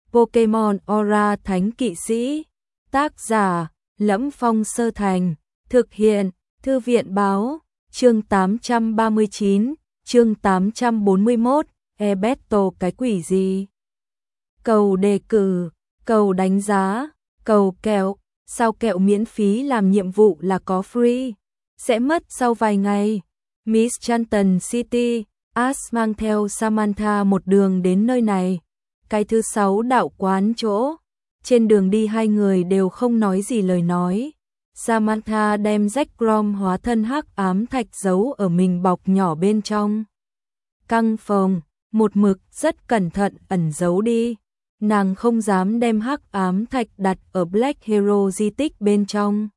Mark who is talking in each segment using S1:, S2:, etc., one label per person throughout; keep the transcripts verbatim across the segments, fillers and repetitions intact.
S1: Pokemon Aura Thánh Kỵ Sĩ. Tác giả: Lẫm Phong Sơ Thành. Thực hiện: Thư viện báo. Chương tám trăm ba mươi chín, chương tám trăm bốn mươi mốt, e-battle cái quỷ gì? Cầu đề cử, cầu đánh giá, cầu kẹo, sao kẹo miễn phí làm nhiệm vụ là có free, sẽ mất sau vài ngày. Miss Chanton City, Ash mang theo Samantha một đường đến nơi này, cái thứ sáu đạo quán chỗ. Trên đường đi hai người đều không nói gì lời nói. Samantha đem Jack Grom hóa thân hắc ám thạch giấu ở mình bọc nhỏ bên trong căn phòng, một mực rất cẩn thận ẩn giấu đi. Nàng không dám đem hắc ám thạch đặt ở Black Hero di tích bên trong.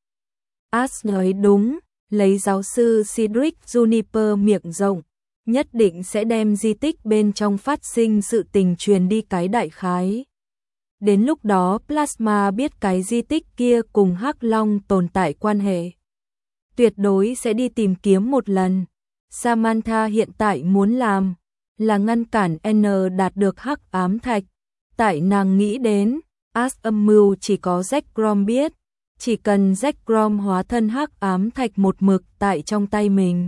S1: Ash nói đúng, lấy giáo sư Cedric Juniper miệng rộng, nhất định sẽ đem di tích bên trong phát sinh sự tình truyền đi cái đại khái. Đến lúc đó Plasma biết cái di tích kia cùng Hắc Long tồn tại quan hệ, tuyệt đối sẽ đi tìm kiếm một lần. Samantha hiện tại muốn làm là ngăn cản N đạt được hắc ám thạch. Tại nàng nghĩ đến, Ash âm mưu chỉ có Jack Grom biết, chỉ cần Jack Grom hóa thân hắc ám thạch một mực tại trong tay mình,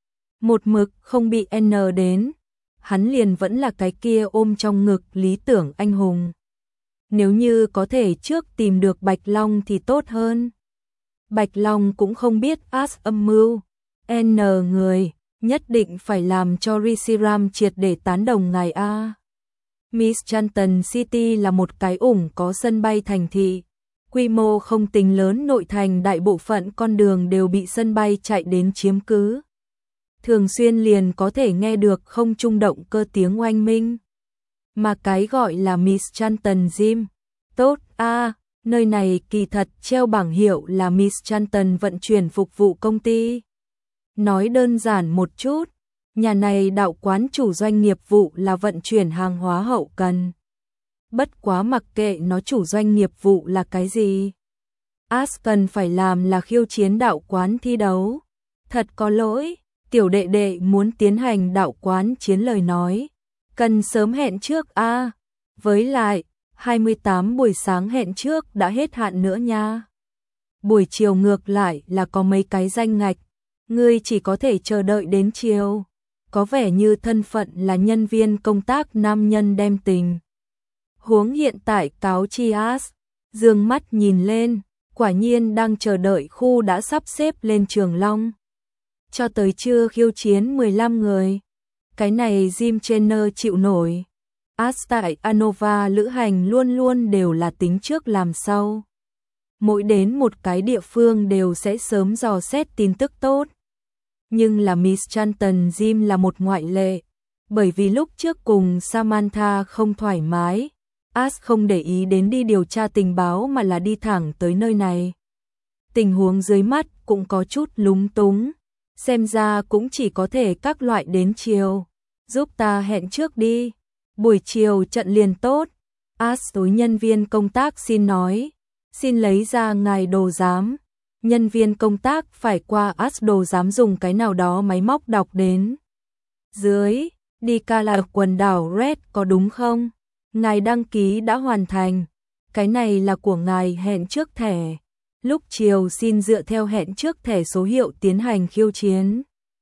S1: một mực không bị N đến, hắn liền vẫn là cái kia ôm trong ngực lý tưởng anh hùng. Nếu như có thể trước tìm được Bạch Long thì tốt hơn. Bạch Long cũng không biết Ash âm mưu. N người, nhất định phải làm cho Reshiram triệt để tán đồng ngài A. Miss Chanton City là một cái ủng có sân bay thành thị. Quy mô không tính lớn, nội thành đại bộ phận con đường đều bị sân bay chạy đến chiếm cứ. Thường xuyên liền có thể nghe được không trung động cơ tiếng oanh minh. Mà cái gọi là Miss Chanton Gym, tốt a, nơi này kỳ thật treo bảng hiệu là Miss Chanton vận chuyển phục vụ công ty. Nói đơn giản một chút, nhà này đạo quán chủ doanh nghiệp vụ là vận chuyển hàng hóa hậu cần. Bất quá mặc kệ nó chủ doanh nghiệp vụ là cái gì, Ash cần phải làm là khiêu chiến đạo quán thi đấu. Thật có lỗi, tiểu đệ đệ muốn tiến hành đạo quán chiến lời nói, cần sớm hẹn trước a. À. Với lại, hai mươi tám buổi sáng hẹn trước đã hết hạn nữa nha. Buổi chiều ngược lại là có mấy cái danh ngạch, ngươi chỉ có thể chờ đợi đến chiều. Có vẻ như thân phận là nhân viên công tác nam nhân đem tình huống hiện tại cáo chi Ash, dương mắt nhìn lên, quả nhiên đang chờ đợi khu đã sắp xếp lên Trường Long. Cho tới trưa khiêu chiến mười lăm người. Cái này Jim Trainer chịu nổi. Ash tại Anova lữ hành luôn luôn đều là tính trước làm sau. Mỗi đến một cái địa phương đều sẽ sớm dò xét tin tức tốt. Nhưng là Miss Chanton Gym là một ngoại lệ. Bởi vì lúc trước cùng Samantha không thoải mái, Ash không để ý đến đi điều tra tình báo mà là đi thẳng tới nơi này. Tình huống dưới mắt cũng có chút lúng túng. Xem ra cũng chỉ có thể các loại đến chiều. Giúp ta hẹn trước đi. Buổi chiều trận liền tốt. Ash đối nhân viên công tác xin nói. Xin lấy ra ngài đồ giám. Nhân viên công tác phải qua Ash đồ giám dùng cái nào đó máy móc đọc đến. Dưới, đi ca là quần đảo Red có đúng không? Ngài đăng ký đã hoàn thành. Cái này là của ngài hẹn trước thẻ. Lúc chiều xin dựa theo hẹn trước thẻ số hiệu tiến hành khiêu chiến.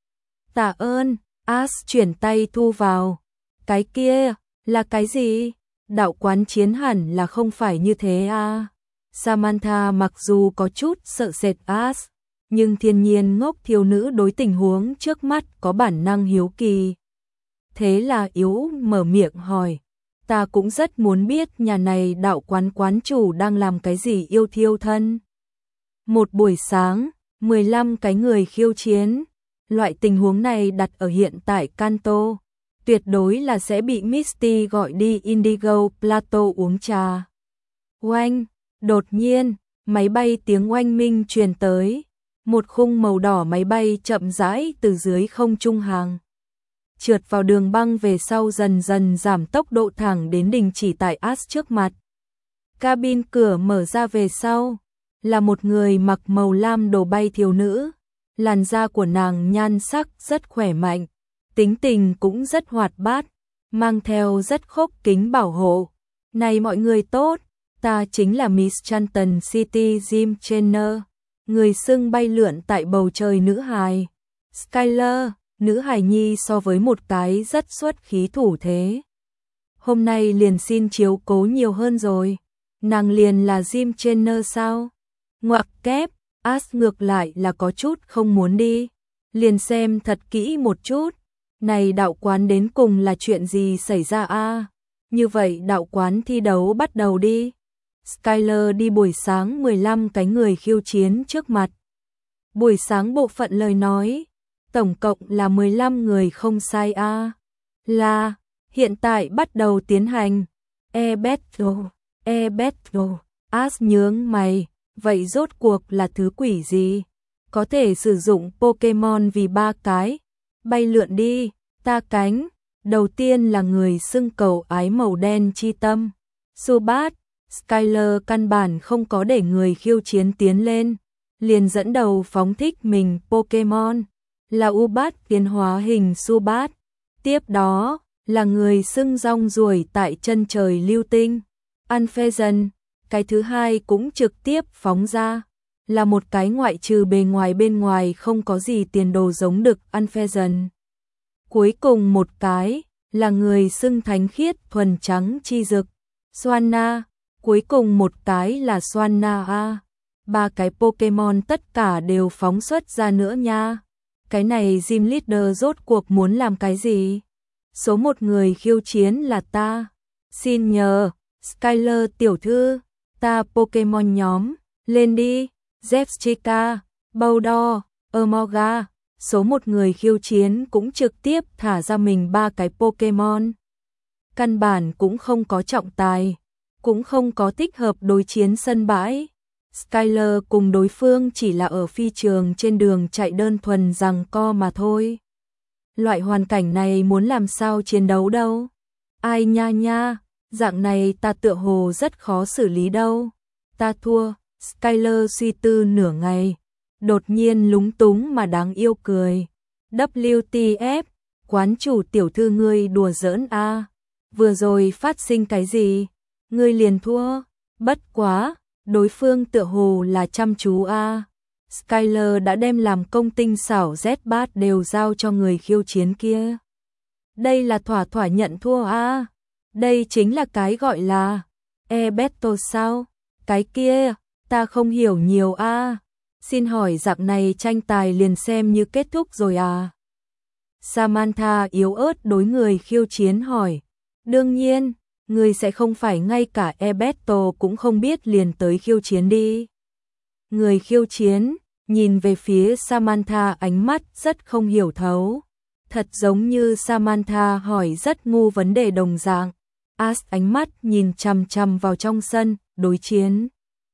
S1: Tạ ơn, Ash chuyển tay thu vào. Cái kia, là cái gì? Đạo quán chiến hẳn là không phải như thế à? Samantha mặc dù có chút sợ sệt Ash, nhưng thiên nhiên ngốc thiếu nữ đối tình huống trước mắt có bản năng hiếu kỳ. Thế là yếu mở miệng hỏi. Ta cũng rất muốn biết nhà này đạo quán quán chủ đang làm cái gì yêu thiêu thân. Một buổi sáng, mười lăm cái người khiêu chiến. Loại tình huống này đặt ở hiện tại Kanto, tuyệt đối là sẽ bị Misty gọi đi Indigo Plateau uống trà. Oanh, đột nhiên, máy bay tiếng oanh minh truyền tới. Một khung màu đỏ máy bay chậm rãi từ dưới không trung hàng. Trượt vào đường băng về sau dần dần giảm tốc độ thẳng đến đình chỉ tại Ash trước mặt. Cabin cửa mở ra về sau. Là một người mặc màu lam đồ bay thiếu nữ. Làn da của nàng nhan sắc rất khỏe mạnh, tính tình cũng rất hoạt bát, mang theo rất khốc kính bảo hộ. Này mọi người tốt, ta chính là Miss Chanton City Jim Trainer, người xưng bay lượn tại bầu trời nữ hài. Skyler, nữ hài nhi so với một cái rất xuất khí thủ thế. Hôm nay liền xin chiếu cố nhiều hơn rồi. Nàng liền là Jim Trainer sao? Ngoặc kép, As ngược lại là có chút không muốn đi. Liền xem thật kỹ một chút. Này đạo quán đến cùng là chuyện gì xảy ra a? Như vậy đạo quán thi đấu bắt đầu đi. Skyler đi buổi sáng mười lăm cái người khiêu chiến trước mặt. Buổi sáng bộ phận lời nói, tổng cộng là mười lăm người không sai a. Là, hiện tại bắt đầu tiến hành. E-Battle, E-Battle, As nhướng mày, vậy rốt cuộc là thứ quỷ gì? Có thể sử dụng Pokemon vì ba cái. Bay lượn đi, ta cánh. Đầu tiên là người xưng cầu ái màu đen chi tâm. Zubat, Skyler căn bản không có để người khiêu chiến tiến lên. Liền dẫn đầu phóng thích mình Pokemon. Là Ubat tiến hóa hình Zubat. Tiếp đó là người xưng rong ruổi tại chân trời lưu tinh. Unfezant, cái thứ hai cũng trực tiếp phóng ra. Là một cái ngoại trừ bề ngoài bên ngoài không có gì tiền đồ giống đực Unfezant. Cuối cùng một cái là người xưng thánh khiết thuần trắng chi dực. Swanna, cuối cùng một cái là Swanna a. Ba cái Pokemon tất cả đều phóng xuất ra nữa nha. Cái này Gym Leader rốt cuộc muốn làm cái gì? Số một người khiêu chiến là ta. Xin nhờ, Skyler tiểu thư, ta Pokemon nhóm, lên đi. Zepchica, Bowdor, Emolga. Số một người khiêu chiến cũng trực tiếp thả ra mình ba cái Pokemon. Căn bản cũng không có trọng tài, cũng không có thích hợp đối chiến sân bãi. Skyler cùng đối phương chỉ là ở phi trường trên đường chạy đơn thuần giằng co mà thôi. Loại hoàn cảnh này muốn làm sao chiến đấu đâu. Ai nha nha, dạng này ta tựa hồ rất khó xử lý đâu. Ta thua, Skyler suy tư nửa ngày. Đột nhiên lúng túng mà đáng yêu cười. W T F, quán chủ tiểu thư ngươi đùa giỡn a. Vừa rồi phát sinh cái gì? Ngươi liền thua. Bất quá, đối phương tựa hồ là chăm chú a. Skyler đã đem làm công tinh xảo Z-Bat đều giao cho người khiêu chiến kia. Đây là thỏa thỏa nhận thua a. Đây chính là cái gọi là E-Battle sao? Cái kia, ta không hiểu nhiều a. Xin hỏi dạng này tranh tài liền xem như kết thúc rồi à? Samantha yếu ớt đối người khiêu chiến hỏi. Đương nhiên, người sẽ không phải ngay cả E-Battle cũng không biết liền tới khiêu chiến đi. Người khiêu chiến, nhìn về phía Samantha ánh mắt rất không hiểu thấu. Thật giống như Samantha hỏi rất ngu vấn đề đồng dạng. As ánh mắt nhìn chằm chằm vào trong sân, đối chiến.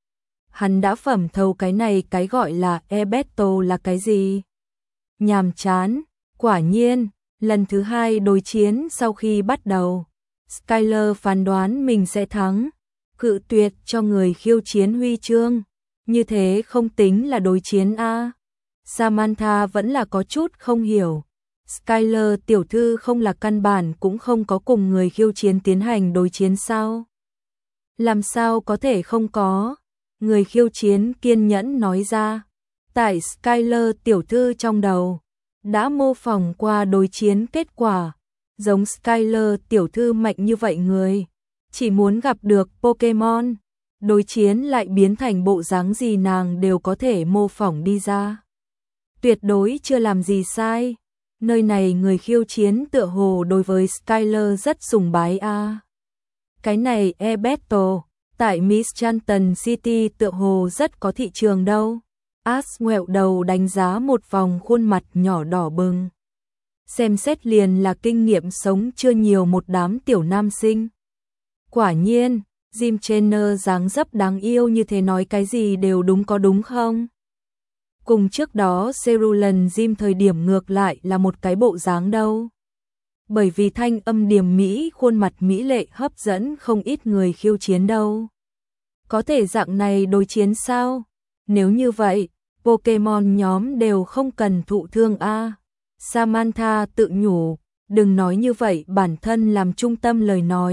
S1: Hắn đã phẩm thấu cái này cái gọi là E-Battle là cái gì? Nhàm chán, quả nhiên, lần thứ hai đối chiến sau khi bắt đầu. Skyler phán đoán mình sẽ thắng, cự tuyệt cho người khiêu chiến huy chương. Như thế không tính là đối chiến a. Samantha vẫn là có chút không hiểu. Skyler tiểu thư không là căn bản cũng không có cùng người khiêu chiến tiến hành đối chiến sao? Làm sao có thể không có? Người khiêu chiến kiên nhẫn nói ra. Tại Skyler tiểu thư trong đầu đã mô phỏng qua đối chiến kết quả. Giống Skyler tiểu thư mạnh như vậy người, chỉ muốn gặp được Pokemon, đối chiến lại biến thành bộ dáng gì nàng đều có thể mô phỏng đi ra. Tuyệt đối chưa làm gì sai. Nơi này người khiêu chiến tựa hồ đối với Skyler rất sùng bái a. Cái này E-Battle tại Miss Chanton City tựa hồ rất có thị trường đâu. As ngoẹo đầu đánh giá một vòng khuôn mặt nhỏ đỏ bừng. Xem xét liền là kinh nghiệm sống chưa nhiều một đám tiểu nam sinh. Quả nhiên, Jim Trainer dáng dấp đáng yêu như thế nói cái gì đều đúng có đúng không? Cùng trước đó Cerulean Jim thời điểm ngược lại là một cái bộ dáng đâu. Bởi vì thanh âm điềm mỹ khuôn mặt mỹ lệ hấp dẫn không ít người khiêu chiến đâu. Có thể dạng này đối chiến sao? Nếu như vậy, Pokemon nhóm đều không cần thụ thương a. Samantha tự nhủ, đừng nói như vậy bản thân làm trung tâm lời nói,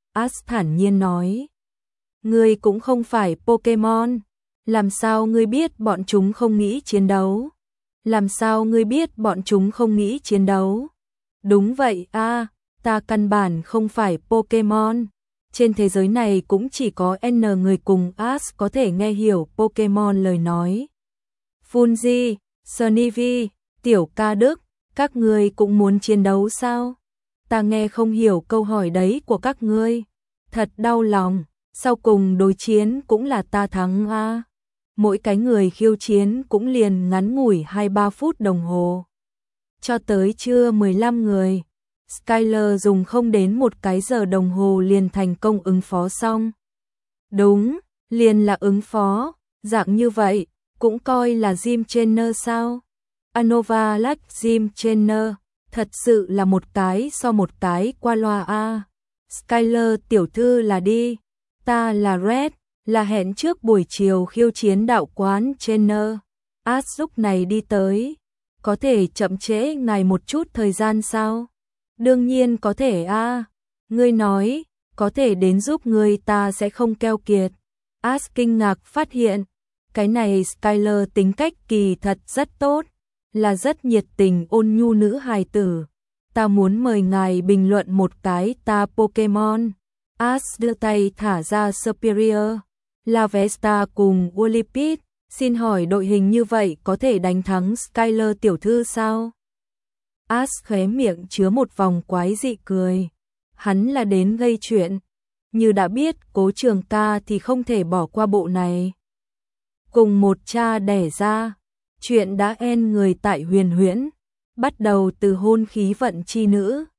S1: Ash thản nhiên nói. Ngươi cũng không phải Pokemon, làm sao ngươi biết bọn chúng không nghĩ chiến đấu? Làm sao ngươi biết bọn chúng không nghĩ chiến đấu? Đúng vậy a, ta căn bản không phải Pokemon. Trên thế giới này cũng chỉ có N người cùng Ash có thể nghe hiểu Pokemon lời nói. Fungi, Snivy, Tiểu Ca Đức, các ngươi cũng muốn chiến đấu sao? Ta nghe không hiểu câu hỏi đấy của các ngươi. Thật đau lòng, sau cùng đối chiến cũng là ta thắng a. Mỗi cái người khiêu chiến cũng liền ngắn ngủi hai ba phút đồng hồ. Cho tới trưa mười lăm người, Skyler dùng không đến một cái giờ đồng hồ liền thành công ứng phó xong. Đúng, liền là ứng phó, dạng như vậy, cũng coi là Gym Trainer sao? Anova Lake Gym Trainer, thật sự là một cái so một cái qua loa a. Skyler tiểu thư là đi, ta là Red, là hẹn trước buổi chiều khiêu chiến đạo quán Trainer. Ash lúc này đi tới, có thể chậm trễ ngài một chút thời gian sao? Đương nhiên có thể a. Ngươi nói, có thể đến giúp ngươi ta sẽ không keo kiệt. Ash kinh ngạc phát hiện, cái này Skyler tính cách kỳ thật rất tốt, là rất nhiệt tình ôn nhu nữ hài tử. Ta muốn mời ngài bình luận một cái ta Pokemon. Ash đưa tay thả ra Superior, Lavesta cùng Whirlipede. Xin hỏi đội hình như vậy có thể đánh thắng Skyler tiểu thư sao? Ash khóe miệng chứa một vòng quái dị cười. Hắn là đến gây chuyện. Như đã biết Cố Trường Ca thì không thể bỏ qua bộ này. Cùng một cha đẻ ra, chuyện đã en người tại Huyền Huyễn, bắt đầu từ hôn khí vận chi nữ.